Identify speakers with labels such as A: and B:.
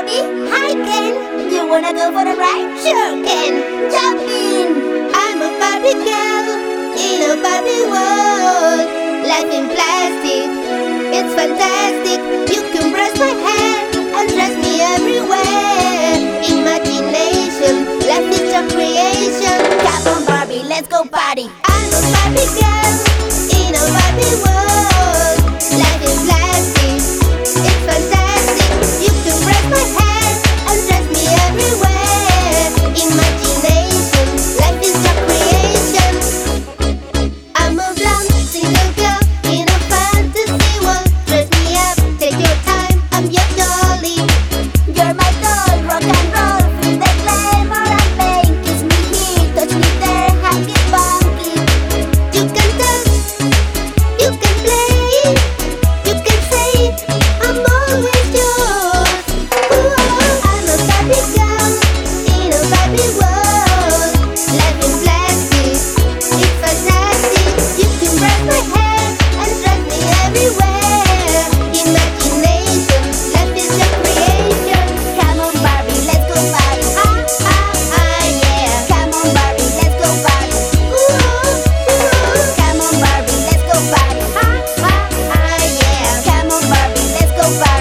A: Barbie? Hi Ken, you wanna go for a ride? Sure Ken, jump in! I'm a Barbie girl in a Barbie world. Life in plastic, it's fantastic. You can brush my hair and dress me everywhere. Imagination, life is your creation. Come on Barbie, let's go party. I'm a Barbie girl in a Barbie world. Life is plastic, it's fantastic. You can brush my hair and dress me everywhere. Imagination, life is your creation. I'm a blonde single girl in a fantasy world. Dress me up, take your time, I'm your dolly. You're my doll, rock and roll, feel the glamour and pain. Kiss me here, touch me there, hug it funky. You can touch, you can play, you can say, I'm always yours. Ooh, I'm a Barbie girl in a Barbie world. Life is plastic, it's fantastic. You can brush my hair and dress me everywhere. Imagination, life is your creation. Come on Barbie, let's go party. Yeah. Come on Barbie, let's go party. Come on Barbie, let's go party. Yeah. Come on Barbie, let's go party.